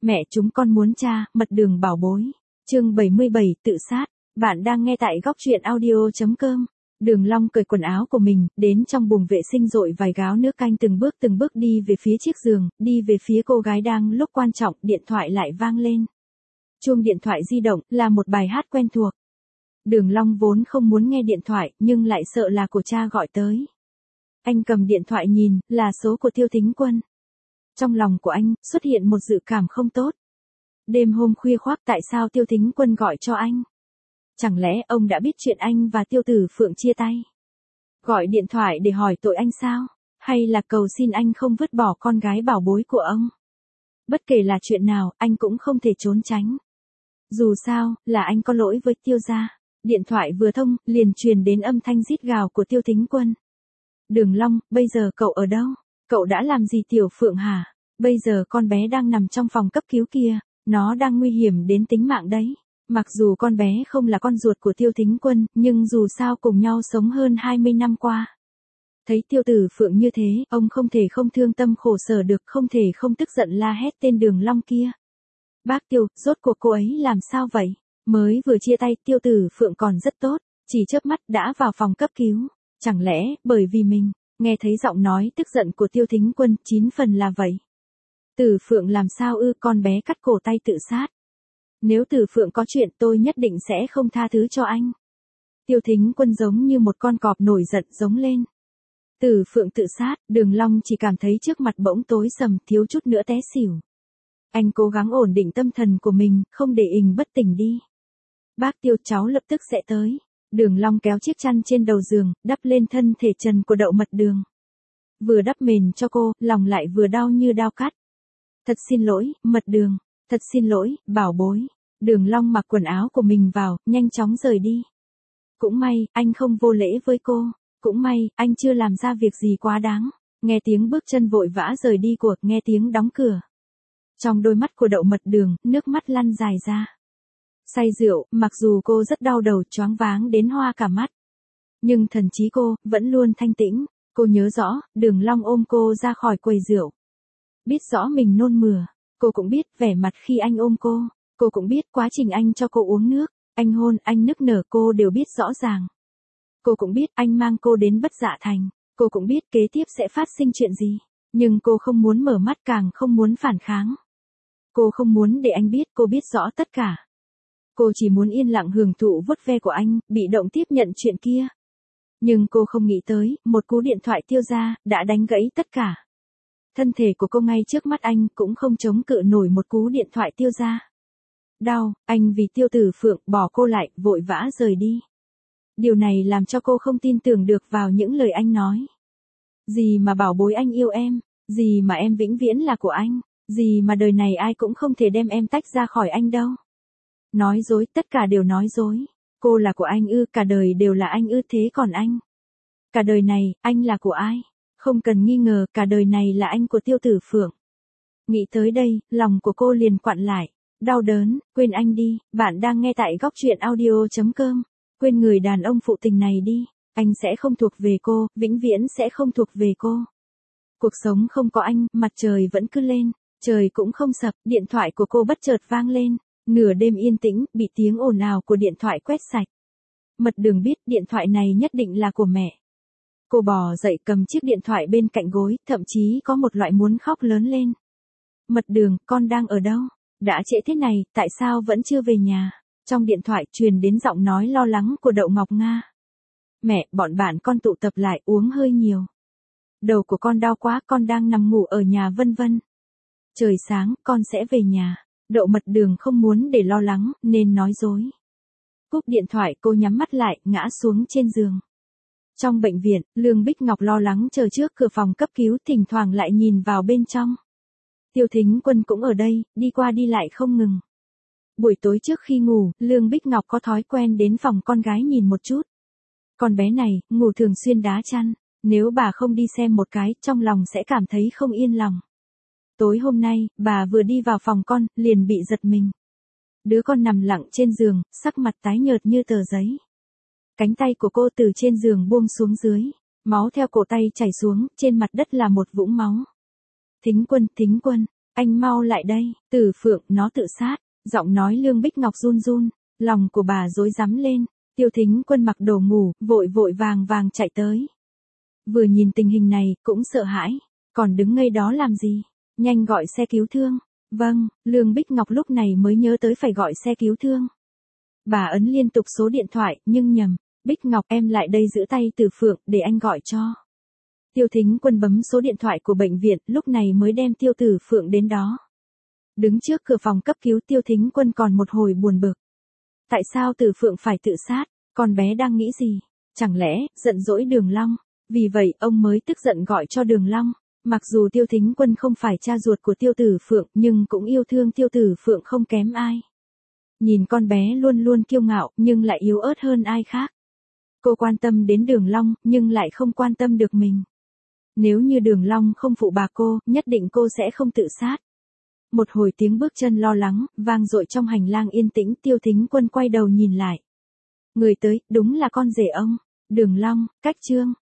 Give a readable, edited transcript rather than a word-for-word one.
Mẹ chúng con muốn cha, mật đường bảo bối. Chương 77, tự sát. Bạn đang nghe tại góc truyện audio.com. Đường Long cởi quần áo của mình, đến trong buồng vệ sinh rội vài gáo nước canh từng bước đi về phía chiếc giường, đi về phía cô gái đang lúc quan trọng, điện thoại lại vang lên. Chuông điện thoại di động, là một bài hát quen thuộc. Đường Long vốn không muốn nghe điện thoại, nhưng lại sợ là của cha gọi tới. Anh cầm điện thoại nhìn, là số của Tiêu Thính Quân. Trong lòng của anh, xuất hiện một dự cảm không tốt. Đêm hôm khuya khoác tại sao Tiêu Thính Quân gọi cho anh? Chẳng lẽ ông đã biết chuyện anh và Tiêu Tử Phượng chia tay? Gọi điện thoại để hỏi tội anh sao? Hay là cầu xin anh không vứt bỏ con gái bảo bối của ông? Bất kể là chuyện nào, anh cũng không thể trốn tránh. Dù sao, là anh có lỗi với Tiêu gia. Điện thoại vừa thông, liền truyền đến âm thanh rít gào của Tiêu Thính Quân. Đường Long, bây giờ cậu ở đâu? Cậu đã làm gì Tiểu Phượng hả? Bây giờ con bé đang nằm trong phòng cấp cứu kia, nó đang nguy hiểm đến tính mạng đấy. Mặc dù con bé không là con ruột của Tiêu Thính Quân, nhưng dù sao cùng nhau sống hơn 20 năm qua. Thấy Tiêu Tử Phượng như thế, ông không thể không thương tâm khổ sở được, không thể không tức giận la hét tên Đường Long kia. Bác Tiêu, rốt cuộc cô ấy làm sao vậy? Mới vừa chia tay, Tiêu Tử Phượng còn rất tốt, chỉ chớp mắt đã vào phòng cấp cứu. Chẳng lẽ, bởi vì mình, nghe thấy giọng nói tức giận của Tiêu Thính Quân, 9 phần là vậy. Tử Phượng làm sao ư, con bé cắt cổ tay tự sát. Nếu Tử Phượng có chuyện tôi nhất định sẽ không tha thứ cho anh. Tiêu Thính Quân giống như một con cọp nổi giận giống lên. Tử Phượng tự sát, Đường Long chỉ cảm thấy trước mặt bỗng tối sầm, thiếu chút nữa té xỉu. Anh cố gắng ổn định tâm thần của mình, không để ình bất tỉnh đi. Bác Tiêu, cháu lập tức sẽ tới. Đường Long kéo chiếc chăn trên đầu giường, đắp lên thân thể trần của Đậu Mật Đường. Vừa đắp mền cho cô, lòng lại vừa đau như đao cắt. Thật xin lỗi, Mật Đường. Thật xin lỗi, bảo bối. Đường Long mặc quần áo của mình vào, nhanh chóng rời đi. Cũng may, anh không vô lễ với cô. Cũng may, anh chưa làm ra việc gì quá đáng. Nghe tiếng bước chân vội vã rời đi của, nghe tiếng đóng cửa. Trong đôi mắt của Đậu Mật Đường, nước mắt lăn dài ra. Say rượu, mặc dù cô rất đau đầu, choáng váng đến hoa cả mắt. Nhưng thần trí cô, vẫn luôn thanh tĩnh. Cô nhớ rõ, Đường Long ôm cô ra khỏi quầy rượu. Biết rõ mình nôn mửa. Cô cũng biết vẻ mặt khi anh ôm cô. Cô cũng biết quá trình anh cho cô uống nước. Anh hôn, anh nức nở, cô đều biết rõ ràng. Cô cũng biết anh mang cô đến Bất Dạ Thành. Cô cũng biết kế tiếp sẽ phát sinh chuyện gì. Nhưng cô không muốn mở mắt, càng không muốn phản kháng. Cô không muốn để anh biết, cô biết rõ tất cả. Cô chỉ muốn yên lặng hưởng thụ vuốt ve của anh, bị động tiếp nhận chuyện kia. Nhưng cô không nghĩ tới, một cú điện thoại Tiêu gia, đã đánh gãy tất cả. Thân thể của cô ngay trước mắt anh, cũng không chống cự nổi một cú điện thoại Tiêu gia. Đau, anh vì Tiêu Tử Phượng, bỏ cô lại, vội vã rời đi. Điều này làm cho cô không tin tưởng được vào những lời anh nói. Gì mà bảo bối anh yêu em, gì mà em vĩnh viễn là của anh, gì mà đời này ai cũng không thể đem em tách ra khỏi anh đâu. Nói dối, tất cả đều nói dối. Cô là của anh ư, cả đời đều là anh ư, thế còn anh? Cả đời này, anh là của ai? Không cần nghi ngờ, cả đời này là anh của Tiêu Tử Phượng. Nghĩ tới đây, lòng của cô liền quặn lại. Đau đớn, quên anh đi, bạn đang nghe tại góc truyện audio.com. Quên người đàn ông phụ tình này đi, anh sẽ không thuộc về cô, vĩnh viễn sẽ không thuộc về cô. Cuộc sống không có anh, mặt trời vẫn cứ lên, trời cũng không sập, điện thoại của cô bất chợt vang lên. Nửa đêm yên tĩnh, bị tiếng ồn ào của điện thoại quét sạch. Mật Đường biết điện thoại này nhất định là của mẹ. Cô bò dậy cầm chiếc điện thoại bên cạnh gối, thậm chí có một loại muốn khóc lớn lên. Mật Đường, con đang ở đâu? Đã trễ thế này, tại sao vẫn chưa về nhà? Trong điện thoại truyền đến giọng nói lo lắng của Đậu Ngọc Nga. Mẹ, bọn bạn con tụ tập lại uống hơi nhiều. Đầu của con đau quá, con đang nằm ngủ ở nhà vân vân. Trời sáng, con sẽ về nhà. Đậu Mật Đường không muốn để lo lắng, nên nói dối. Cúp điện thoại, cô nhắm mắt lại, ngã xuống trên giường. Trong bệnh viện, Lương Bích Ngọc lo lắng chờ trước cửa phòng cấp cứu, thỉnh thoảng lại nhìn vào bên trong. Tiêu Thính Quân cũng ở đây, đi qua đi lại không ngừng. Buổi tối trước khi ngủ, Lương Bích Ngọc có thói quen đến phòng con gái nhìn một chút. Con bé này, ngủ thường xuyên đá chăn. Nếu bà không đi xem một cái, trong lòng sẽ cảm thấy không yên lòng. Tối hôm nay, bà vừa đi vào phòng con, liền bị giật mình. Đứa con nằm lặng trên giường, sắc mặt tái nhợt như tờ giấy. Cánh tay của cô từ trên giường buông xuống dưới. Máu theo cổ tay chảy xuống, trên mặt đất là một vũng máu. Thính Quân, anh mau lại đây, Tử Phượng, nó tự sát. Giọng nói Lương Bích Ngọc run run, lòng của bà rối rắm lên. Tiêu Thính Quân mặc đồ ngủ, vội vội vàng vàng chạy tới. Vừa nhìn tình hình này, cũng sợ hãi. Còn đứng ngây đó làm gì? Nhanh gọi xe cứu thương. Vâng, Lương Bích Ngọc lúc này mới nhớ tới phải gọi xe cứu thương. Bà ấn liên tục số điện thoại, nhưng nhầm. Bích Ngọc, em lại đây giữ tay Tử Phượng, để anh gọi cho. Tiêu Thính Quân bấm số điện thoại của bệnh viện, lúc này mới đem Tiêu Tử Phượng đến đó. Đứng trước cửa phòng cấp cứu, Tiêu Thính Quân còn một hồi buồn bực. Tại sao Tử Phượng phải tự sát? Con bé đang nghĩ gì? Chẳng lẽ, giận dỗi Đường Long? Vì vậy, ông mới tức giận gọi cho Đường Long. Mặc dù Tiêu Thính Quân không phải cha ruột của Tiêu Tử Phượng, nhưng cũng yêu thương Tiêu Tử Phượng không kém ai. Nhìn con bé luôn luôn kiêu ngạo, nhưng lại yếu ớt hơn ai khác. Cô quan tâm đến Đường Long, nhưng lại không quan tâm được mình. Nếu như Đường Long không phụ bà cô, nhất định cô sẽ không tự sát. Một hồi tiếng bước chân lo lắng, vang dội trong hành lang yên tĩnh. Tiêu Thính Quân quay đầu nhìn lại. Người tới, đúng là con rể ông. Đường Long, Cách Trương.